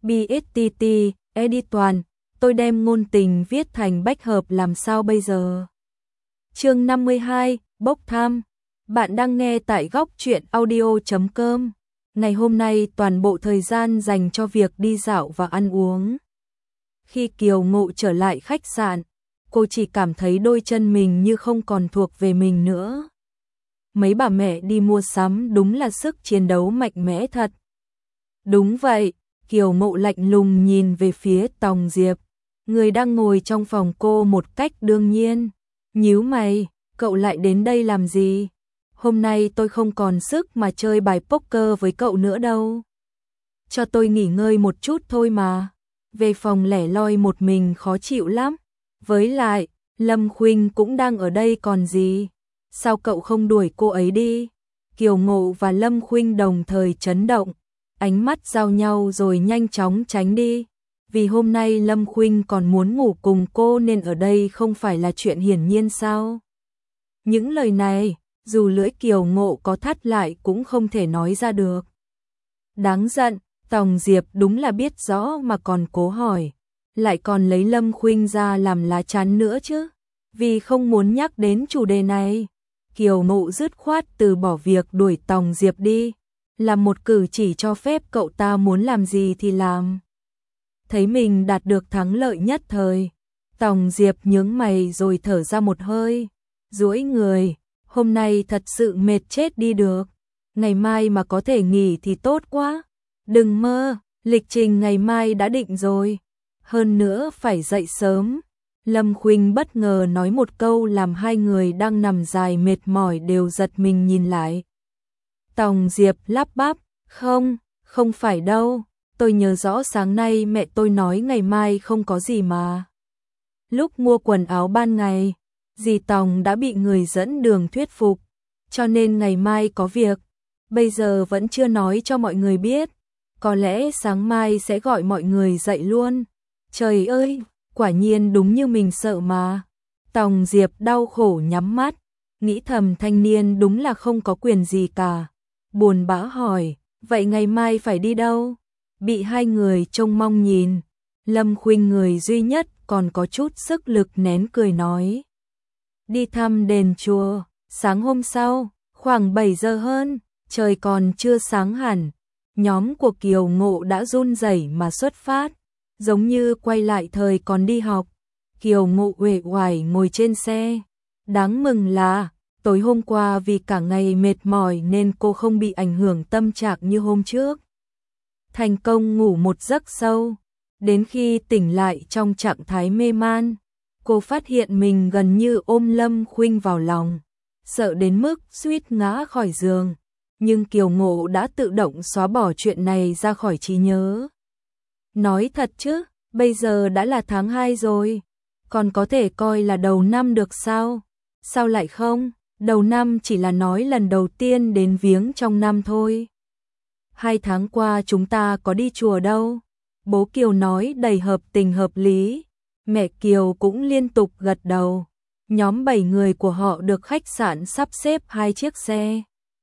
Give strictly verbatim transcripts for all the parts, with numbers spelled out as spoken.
bê ét tê tê, edit toàn, tôi đem ngôn tình viết thành bách hợp làm sao bây giờ? Chương năm mươi hai, bốc thăm. Bạn đang nghe tại góc truyện audio chấm com. Ngày hôm nay toàn bộ thời gian dành cho việc đi dạo và ăn uống. Khi Kiều Ngộ trở lại khách sạn, cô chỉ cảm thấy đôi chân mình như không còn thuộc về mình nữa. Mấy bà mẹ đi mua sắm đúng là sức chiến đấu mạnh mẽ thật. Đúng vậy, Kiều Ngộ lạnh lùng nhìn về phía Tòng Diệp, người đang ngồi trong phòng cô một cách đương nhiên. Nhíu mày, cậu lại đến đây làm gì? Hôm nay tôi không còn sức mà chơi bài poker với cậu nữa đâu. Cho tôi nghỉ ngơi một chút thôi mà. Về phòng lẻ loi một mình khó chịu lắm. Với lại, Lâm Khuynh cũng đang ở đây còn gì. Sao cậu không đuổi cô ấy đi? Kiều Ngộ và Lâm Khuynh đồng thời chấn động, ánh mắt giao nhau rồi nhanh chóng tránh đi. Vì hôm nay Lâm Khuynh còn muốn ngủ cùng cô nên ở đây không phải là chuyện hiển nhiên sao? Những lời này, dù lưỡi Kiều Ngộ có thắt lại cũng không thể nói ra được. Đáng giận, Tòng Diệp đúng là biết rõ mà còn cố hỏi, lại còn lấy Lâm Khuynh ra làm lá chắn nữa chứ. Vì không muốn nhắc đến chủ đề này, Kiều Ngộ dứt khoát từ bỏ việc đuổi Tòng Diệp đi, làm một cử chỉ cho phép cậu ta muốn làm gì thì làm. Thấy mình đạt được thắng lợi nhất thời, Tòng Diệp nhướng mày rồi thở ra một hơi, duỗi người, hôm nay thật sự mệt chết đi được, ngày mai mà có thể nghỉ thì tốt quá. Đừng mơ, lịch trình ngày mai đã định rồi, hơn nữa phải dậy sớm. Lâm Khuynh bất ngờ nói một câu làm hai người đang nằm dài mệt mỏi đều giật mình nhìn lại. Tòng Diệp lắp bắp, không, không phải đâu, tôi nhớ rõ sáng nay mẹ tôi nói ngày mai không có gì mà. Lúc mua quần áo ban ngày, dì Tòng đã bị người dẫn đường thuyết phục, cho nên ngày mai có việc, bây giờ vẫn chưa nói cho mọi người biết, có lẽ sáng mai sẽ gọi mọi người dậy luôn. Trời ơi, quả nhiên đúng như mình sợ mà. Tòng Diệp đau khổ nhắm mắt, nghĩ thầm thanh niên đúng là không có quyền gì cả. Buồn bã hỏi, vậy ngày mai phải đi đâu? Bị hai người trông mong nhìn, Lâm Khuynh người duy nhất còn có chút sức lực nén cười nói. Đi thăm đền chùa. Sáng hôm sau, khoảng bảy giờ hơn, trời còn chưa sáng hẳn, nhóm của Kiều Ngộ đã run rẩy mà xuất phát, giống như quay lại thời còn đi học. Kiều Ngộ uể oải ngồi trên xe. Đáng mừng là, tối hôm qua vì cả ngày mệt mỏi nên cô không bị ảnh hưởng tâm trạng như hôm trước. Thành công ngủ một giấc sâu, đến khi tỉnh lại trong trạng thái mê man, cô phát hiện mình gần như ôm Lâm Khuynh vào lòng, sợ đến mức suýt ngã khỏi giường. Nhưng Kiều Ngộ đã tự động xóa bỏ chuyện này ra khỏi trí nhớ. Nói thật chứ, bây giờ đã là tháng hai rồi, còn có thể coi là đầu năm được sao? Sao lại không? Đầu năm chỉ là nói lần đầu tiên đến viếng trong năm thôi. Hai tháng qua chúng ta có đi chùa đâu. Bố Kiều nói đầy hợp tình hợp lý. Mẹ Kiều cũng liên tục gật đầu. Nhóm bảy người của họ được khách sạn sắp xếp hai chiếc xe.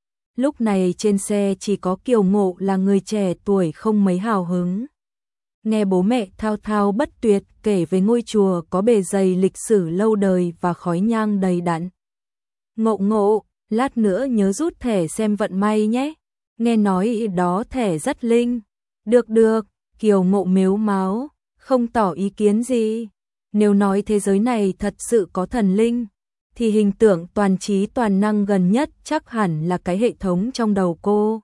Lúc này trên xe chỉ có Kiều Ngộ là người trẻ tuổi không mấy hào hứng. Nghe bố mẹ thao thao bất tuyệt kể về ngôi chùa có bề dày lịch sử lâu đời và khói nhang đầy đặn. Ngộ Ngộ, lát nữa nhớ rút thẻ xem vận may nhé. Nghe nói đó thẻ rất linh. Được được, Kiều Ngộ mếu máo, không tỏ ý kiến gì. Nếu nói thế giới này thật sự có thần linh, thì hình tượng toàn trí toàn năng gần nhất chắc hẳn là cái hệ thống trong đầu cô.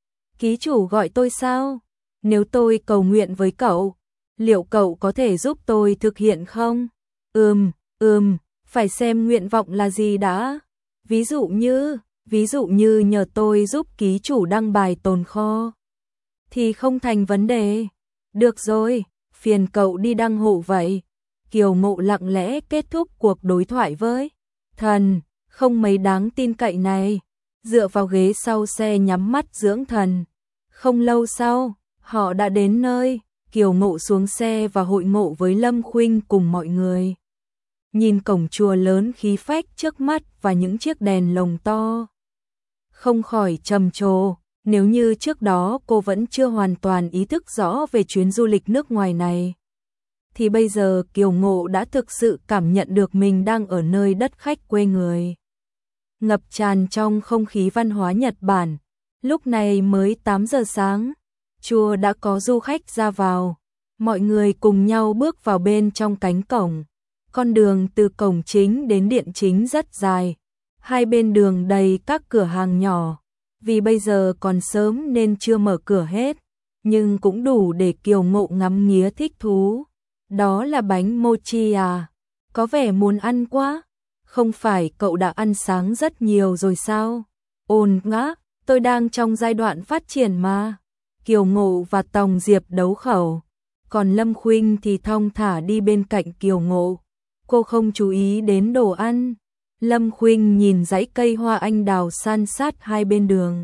Ký chủ gọi tôi sao? Nếu tôi cầu nguyện với cậu, liệu cậu có thể giúp tôi thực hiện không? Ừm, ừm, phải xem nguyện vọng là gì đã. Ví dụ như, ví dụ như nhờ tôi giúp ký chủ đăng bài tồn kho, thì không thành vấn đề. Được rồi, phiền cậu đi đăng hộ vậy. Kiều Ngộ lặng lẽ kết thúc cuộc đối thoại với thần, không mấy đáng tin cậy này, dựa vào ghế sau xe nhắm mắt dưỡng thần. Không lâu sau, họ đã đến nơi, Kiều Ngộ xuống xe và hội ngộ với Lâm Khuynh cùng mọi người. Nhìn cổng chùa lớn khí phách trước mắt và những chiếc đèn lồng to, không khỏi trầm trồ, Nếu như trước đó cô vẫn chưa hoàn toàn ý thức rõ về chuyến du lịch nước ngoài này, thì bây giờ Kiều Ngộ đã thực sự cảm nhận được mình đang ở nơi đất khách quê người. Ngập tràn trong không khí văn hóa Nhật Bản, lúc này mới tám giờ sáng, chùa đã có du khách ra vào, mọi người cùng nhau bước vào bên trong cánh cổng. Con đường từ cổng chính đến điện chính rất dài, hai bên đường đầy các cửa hàng nhỏ, vì bây giờ còn sớm nên chưa mở cửa hết, nhưng cũng đủ để Kiều Ngộ ngắm nghía thích thú. Đó là bánh mochi à? Có vẻ muốn ăn quá. Không phải cậu đã ăn sáng rất nhiều rồi sao? Ồn ngã, tôi đang trong giai đoạn phát triển mà. Kiều Ngộ và Tòng Diệp đấu khẩu, còn Lâm Khuynh thì thong thả đi bên cạnh Kiều Ngộ. Cô không chú ý đến đồ ăn. Lâm Khuynh nhìn dãy cây hoa anh đào san sát hai bên đường,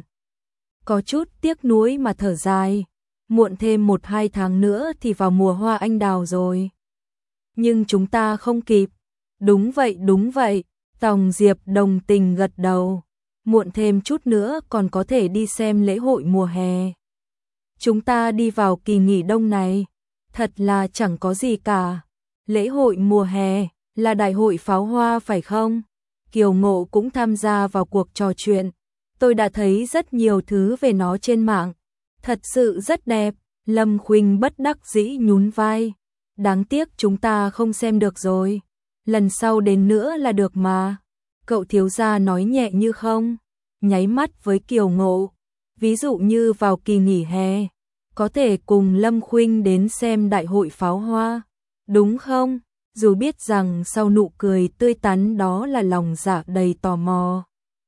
có chút tiếc nuối mà thở dài. Muộn thêm một hai tháng nữa thì vào mùa hoa anh đào rồi. Nhưng chúng ta không kịp. Đúng vậy, đúng vậy. Tòng Diệp đồng tình gật đầu. Muộn thêm chút nữa còn có thể đi xem lễ hội mùa hè. Chúng ta đi vào kỳ nghỉ đông này, thật là chẳng có gì cả. Lễ hội mùa hè là đại hội pháo hoa phải không? Kiều Ngộ cũng tham gia vào cuộc trò chuyện. Tôi đã thấy rất nhiều thứ về nó trên mạng. Thật sự rất đẹp. Lâm Khuynh bất đắc dĩ nhún vai. Đáng tiếc chúng ta không xem được rồi. Lần sau đến nữa là được mà. Cậu thiếu gia nói nhẹ như không, nháy mắt với Kiều Ngộ. Ví dụ như vào kỳ nghỉ hè, có thể cùng Lâm Khuynh đến xem đại hội pháo hoa, đúng không? Dù biết rằng sau nụ cười tươi tắn đó là lòng dạ đầy tò mò.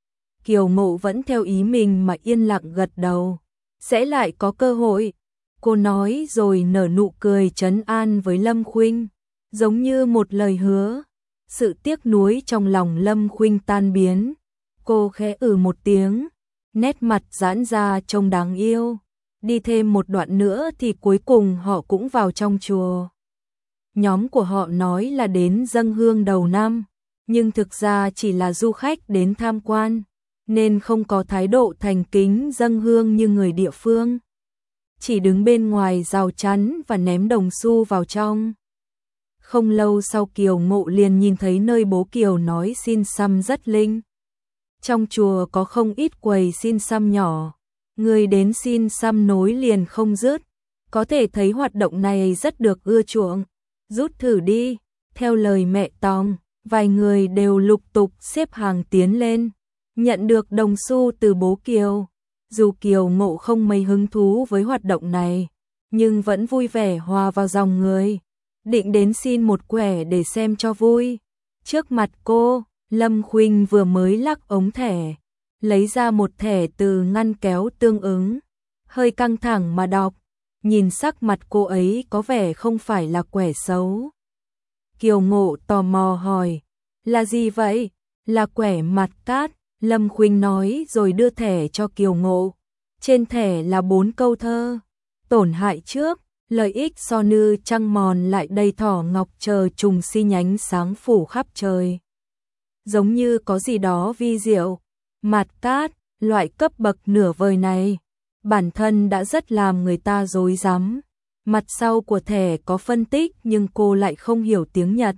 Kiều Ngộ vẫn theo ý mình mà yên lặng gật đầu. Sẽ lại có cơ hội, cô nói rồi nở nụ cười trấn an với Lâm Khuynh, giống như một lời hứa. Sự tiếc nuối trong lòng Lâm Khuynh tan biến. Cô khẽ ừ một tiếng, nét mặt giãn ra trông đáng yêu. Đi thêm một đoạn nữa thì cuối cùng họ cũng vào trong chùa. Nhóm của họ nói là đến dâng hương đầu năm, nhưng thực ra chỉ là du khách đến tham quan, nên không có thái độ thành kính dâng hương như người địa phương. Chỉ đứng bên ngoài rào chắn và ném đồng xu vào trong. Không lâu sau Kiều Ngộ liền nhìn thấy nơi bố Kiều nói xin xăm rất linh. Trong chùa có không ít quầy xin xăm nhỏ, người đến xin xăm nối liền không dứt. Có thể thấy hoạt động này rất được ưa chuộng. Rút thử đi, theo lời mẹ Tòng, vài người đều lục tục xếp hàng tiến lên, nhận được đồng xu từ bố Kiều. Dù Kiều Ngộ không mấy hứng thú với hoạt động này, nhưng vẫn vui vẻ hòa vào dòng người, định đến xin một quẻ để xem cho vui. Trước mặt cô, Lâm Khuynh vừa mới lắc ống thẻ, lấy ra một thẻ từ ngăn kéo tương ứng, hơi căng thẳng mà đọc, nhìn sắc mặt cô ấy có vẻ không phải là quẻ xấu. Kiều Ngộ tò mò hỏi, là gì vậy? Là quẻ mặt cát, Lâm Khuynh nói rồi đưa thẻ cho Kiều Ngộ. Trên thẻ là bốn câu thơ, tổn hại trước, lợi ích so nư trăng mòn lại đầy thỏ ngọc chờ trùng si nhánh sáng phủ khắp trời. Giống như có gì đó vi diệu. Mặt cát, loại cấp bậc nửa vời này, bản thân đã rất làm người ta rối rắm. Mặt sau của thẻ có phân tích nhưng cô lại không hiểu tiếng Nhật.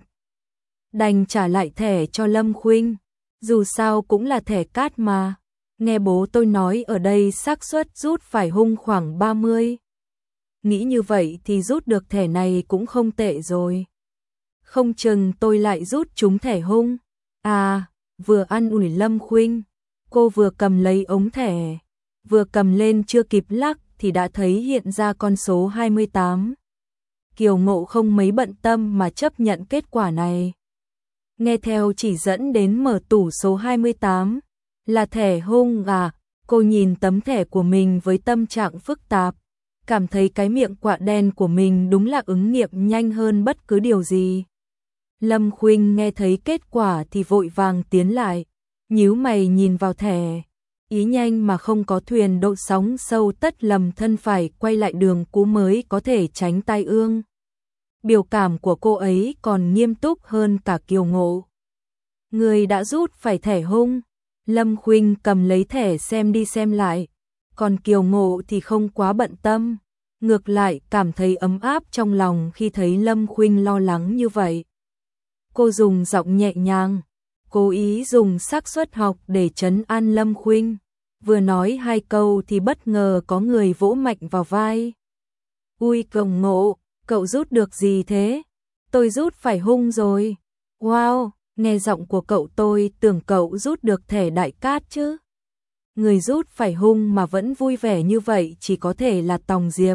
Đành trả lại thẻ cho Lâm Khuynh, dù sao cũng là thẻ cát mà. Nghe bố tôi nói ở đây xác suất rút phải hung khoảng ba mươi. Nghĩ như vậy thì rút được thẻ này cũng không tệ rồi. Không chừng tôi lại rút trúng thẻ hung. À, vừa ăn ủi Lâm Khuynh, cô vừa cầm lấy ống thẻ, vừa cầm lên chưa kịp lắc thì đã thấy hiện ra con số hai mươi tám. Kiều Ngộ không mấy bận tâm mà chấp nhận kết quả này. Nghe theo chỉ dẫn đến mở tủ số hai mươi tám, là thẻ hung à? Cô nhìn tấm thẻ của mình với tâm trạng phức tạp, cảm thấy cái miệng quạ đen của mình đúng là ứng nghiệm nhanh hơn bất cứ điều gì. Lâm Khuynh nghe thấy kết quả thì vội vàng tiến lại, nhíu mày nhìn vào thẻ, ý nhanh mà không có thuyền độ sóng sâu tất lầm thân phải quay lại đường cũ mới có thể tránh tai ương. Biểu cảm của cô ấy còn nghiêm túc hơn cả Kiều Ngộ. Người đã rút phải thẻ hung. Lâm Khuynh cầm lấy thẻ xem đi xem lại, còn Kiều Ngộ thì không quá bận tâm, ngược lại cảm thấy ấm áp trong lòng khi thấy Lâm Khuynh lo lắng như vậy. Cô dùng giọng nhẹ nhàng, cố ý dùng xác suất học để trấn an Lâm Khuynh. Vừa nói hai câu thì bất ngờ có người vỗ mạnh vào vai. Ui Kiều Ngộ, cậu rút được gì thế? Tôi rút phải hung rồi. Wow, nghe giọng của cậu tôi tưởng cậu rút được thẻ đại cát chứ. Người rút phải hung mà vẫn vui vẻ như vậy chỉ có thể là Tòng Diệp.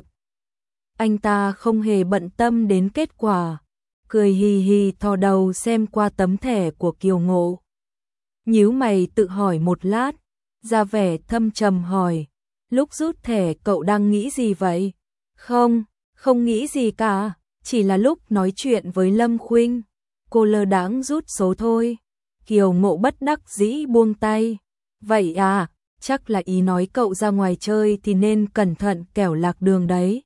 Anh ta không hề bận tâm đến kết quả, cười hì hì thò đầu xem qua tấm thẻ của Kiều Ngộ. Nhíu mày tự hỏi một lát, ra vẻ thâm trầm hỏi, lúc rút thẻ cậu đang nghĩ gì vậy? Không, không nghĩ gì cả, chỉ là lúc nói chuyện với Lâm Khuynh, cô lơ đãng rút số thôi. Kiều Ngộ bất đắc dĩ buông tay. Vậy à, chắc là ý nói cậu ra ngoài chơi thì nên cẩn thận kẻo lạc đường đấy.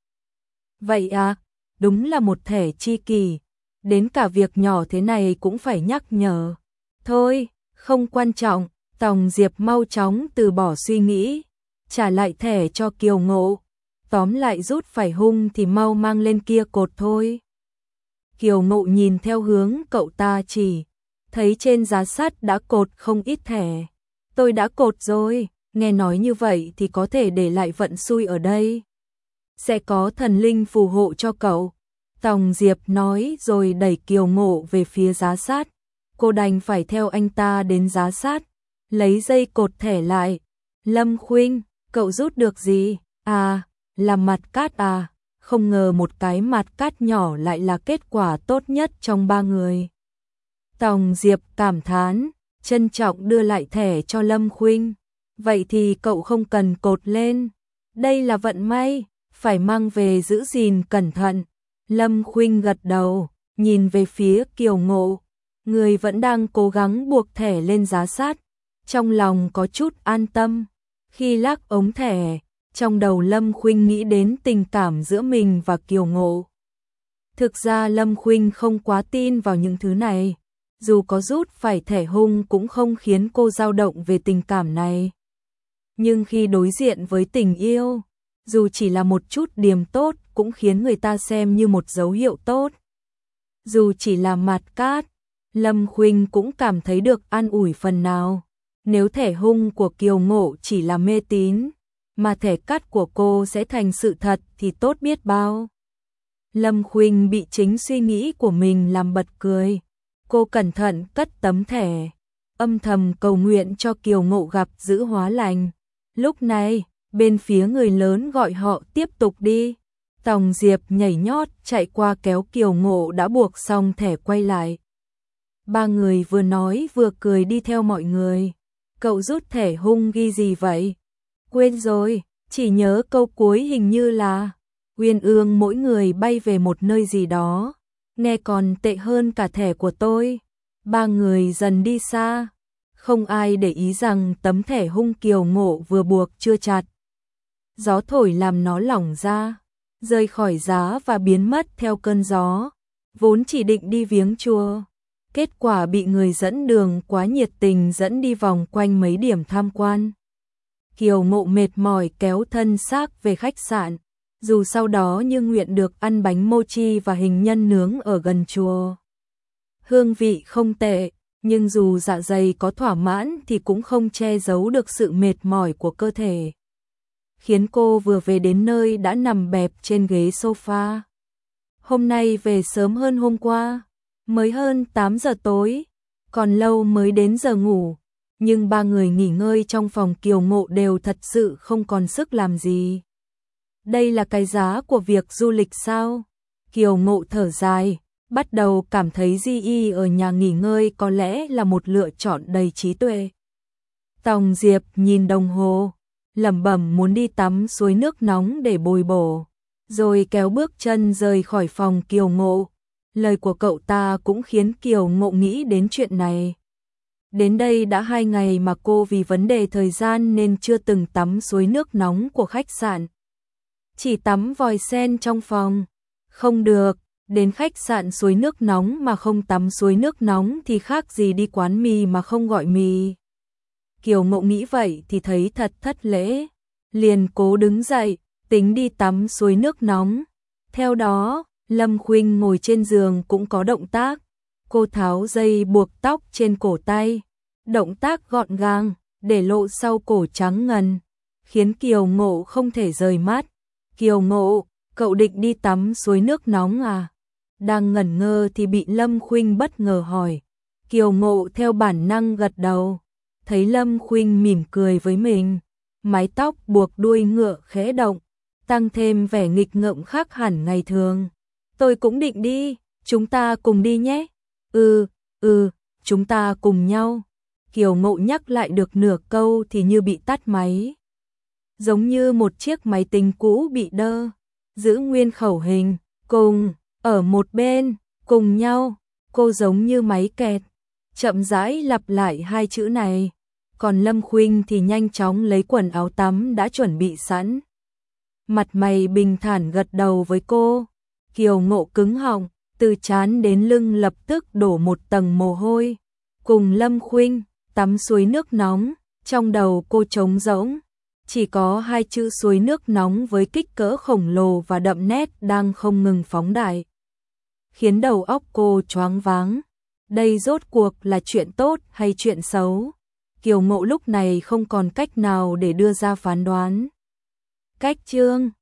Vậy à, đúng là một thẻ tri kỷ, đến cả việc nhỏ thế này cũng phải nhắc nhở. Thôi, không quan trọng, Tòng Diệp mau chóng từ bỏ suy nghĩ, trả lại thẻ cho Kiều Ngộ. Tóm lại rút phải hung thì mau mang lên kia cột thôi. Kiều Ngộ nhìn theo hướng cậu ta chỉ, thấy trên giá sắt đã cột không ít thẻ. Tôi đã cột rồi, nghe nói như vậy thì có thể để lại vận xui ở đây. Sẽ có thần linh phù hộ cho cậu. Tòng Diệp nói rồi đẩy Kiều Ngộ về phía giá sắt. Cô đành phải theo anh ta đến giá sắt, lấy dây cột thẻ lại. Lâm Khuynh, cậu rút được gì? À, là mặt cát à? Không ngờ một cái mặt cát nhỏ lại là kết quả tốt nhất trong ba người. Tòng Diệp cảm thán, trân trọng đưa lại thẻ cho Lâm Khuynh. Vậy thì cậu không cần cột lên. Đây là vận may, phải mang về giữ gìn cẩn thận. Lâm Khuynh gật đầu, nhìn về phía Kiều Ngộ. Người vẫn đang cố gắng buộc thẻ lên giá sắt, trong lòng có chút an tâm. Khi lắc ống thẻ, trong đầu Lâm Khuynh nghĩ đến tình cảm giữa mình và Kiều Ngộ. Thực ra Lâm Khuynh không quá tin vào những thứ này, dù có rút phải thẻ hung cũng không khiến cô dao động về tình cảm này. Nhưng khi đối diện với tình yêu, dù chỉ là một chút điểm tốt cũng khiến người ta xem như một dấu hiệu tốt. Dù chỉ là mặt cát, Lâm Khuynh cũng cảm thấy được an ủi phần nào. Nếu thẻ hung của Kiều Ngộ chỉ là mê tín, mà thẻ cát của cô sẽ thành sự thật thì tốt biết bao. Lâm Khuynh bị chính suy nghĩ của mình làm bật cười. Cô cẩn thận cất tấm thẻ, âm thầm cầu nguyện cho Kiều Ngộ gặp dữ hóa lành. Lúc này, bên phía người lớn gọi họ tiếp tục đi. Tòng Diệp nhảy nhót chạy qua kéo Kiều Ngộ đã buộc xong thẻ quay lại. Ba người vừa nói vừa cười đi theo mọi người. Cậu rút thẻ hung ghi gì vậy? Quên rồi, chỉ nhớ câu cuối hình như là Uyên ương mỗi người bay về một nơi gì đó. Nghe còn tệ hơn cả thẻ của tôi. Ba người dần đi xa, không ai để ý rằng tấm thẻ hung Kiều Ngộ vừa buộc chưa chặt. Gió thổi làm nó lỏng ra, rơi khỏi giá và biến mất theo cơn gió. Vốn chỉ định đi viếng chùa, kết quả bị người dẫn đường quá nhiệt tình dẫn đi vòng quanh mấy điểm tham quan. Kiều Ngộ mệt mỏi kéo thân xác về khách sạn, dù sau đó như nguyện được ăn bánh mochi và hình nhân nướng ở gần chùa. Hương vị không tệ, nhưng dù dạ dày có thỏa mãn thì cũng không che giấu được sự mệt mỏi của cơ thể, khiến cô vừa về đến nơi đã nằm bẹp trên ghế sofa. Hôm nay về sớm hơn hôm qua, mới hơn tám giờ tối, còn lâu mới đến giờ ngủ, nhưng ba người nghỉ ngơi trong phòng Kiều Ngộ đều thật sự không còn sức làm gì. Đây là cái giá của việc du lịch sao? Kiều Ngộ thở dài, bắt đầu cảm thấy Di Y ở nhà nghỉ ngơi có lẽ là một lựa chọn đầy trí tuệ. Tòng Diệp nhìn đồng hồ, lẩm bẩm muốn đi tắm suối nước nóng để bồi bổ, rồi kéo bước chân rời khỏi phòng Kiều Ngộ. Lời của cậu ta cũng khiến Kiều Ngộ nghĩ đến chuyện này. Đến đây đã hai ngày mà cô vì vấn đề thời gian nên chưa từng tắm suối nước nóng của khách sạn. Chỉ tắm vòi sen trong phòng. Không được, đến khách sạn suối nước nóng mà không tắm suối nước nóng thì khác gì đi quán mì mà không gọi mì. Kiều Ngộ nghĩ vậy thì thấy thật thất lễ. liền cố đứng dậy, tính đi tắm suối nước nóng. Theo đó, Lâm Khuynh ngồi trên giường cũng có động tác, cô tháo dây buộc tóc trên cổ tay, động tác gọn gàng, để lộ sau cổ trắng ngần, khiến Kiều Ngộ không thể rời mắt. Kiều Ngộ, cậu định đi tắm suối nước nóng à? Đang ngẩn ngơ thì bị Lâm Khuynh bất ngờ hỏi. Kiều Ngộ theo bản năng gật đầu, thấy Lâm Khuynh mỉm cười với mình, mái tóc buộc đuôi ngựa khẽ động, tăng thêm vẻ nghịch ngợm khác hẳn ngày thường. Tôi cũng định đi, chúng ta cùng đi nhé. Ừ, ừ, chúng ta cùng nhau. Kiều Ngộ nhắc lại được nửa câu thì như bị tắt máy. Giống như một chiếc máy tính cũ bị đơ, giữ nguyên khẩu hình, cùng, ở một bên, cùng nhau, cô giống như máy kẹt, chậm rãi lặp lại hai chữ này. Còn Lâm Khuynh thì nhanh chóng lấy quần áo tắm đã chuẩn bị sẵn. Mặt mày bình thản gật đầu với cô. Kiều Ngộ cứng họng, từ trán đến lưng lập tức đổ một tầng mồ hôi. Cùng Lâm Khuynh tắm suối nước nóng, trong đầu cô trống rỗng, chỉ có hai chữ suối nước nóng với kích cỡ khổng lồ và đậm nét đang không ngừng phóng đại, khiến đầu óc cô choáng váng. Đây rốt cuộc là chuyện tốt hay chuyện xấu? Kiều Ngộ lúc này không còn cách nào để đưa ra phán đoán. Cách chương